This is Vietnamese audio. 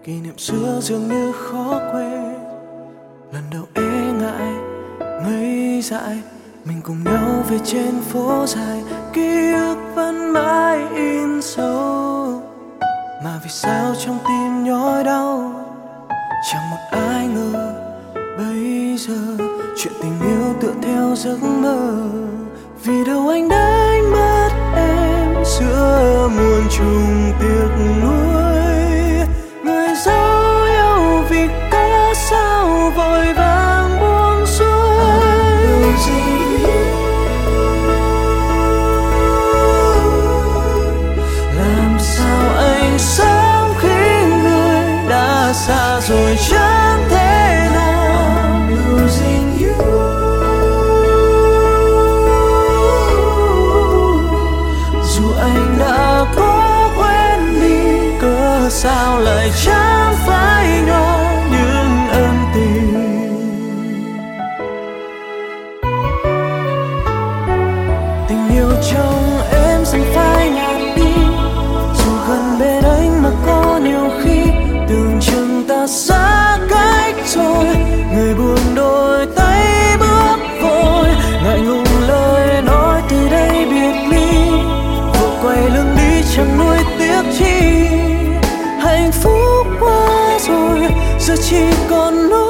kỷ niệm xưa dường như khó quên. Lần đầu e ngại ngây dại, mình cùng nhau về trên phố dài, ký ức vẫn mãi in sâu. Mà vì sao trong tim nhói đau, chẳng một ai ngờ bây giờ chuyện tình yêu tựa theo giấc mơ. Vì đâu anh đã đánh mất em giữa muôn trùng tiếc nuối. Người dấu yêu vì có sao vội vàng buông xuôi. Làm sao anh sống khi người đã xa rồi chẳng thể nào. Losing you. Dù anh đã cố quên đi, cớ sao lại chẳng phải nhỏ những ân tình. Tình yêu trong em dần phai nhạt đi, dù gần bên anh mà có nhiều khi tưởng chừng ta xa cách rồi. Người buồn đôi tay bước vội, ngại ngùng lời nói từ đây biệt ly. Vội quay lưng đi chẳng nuối tiếc chi, hạnh phúc qua rồi giờ chỉ còn nỗi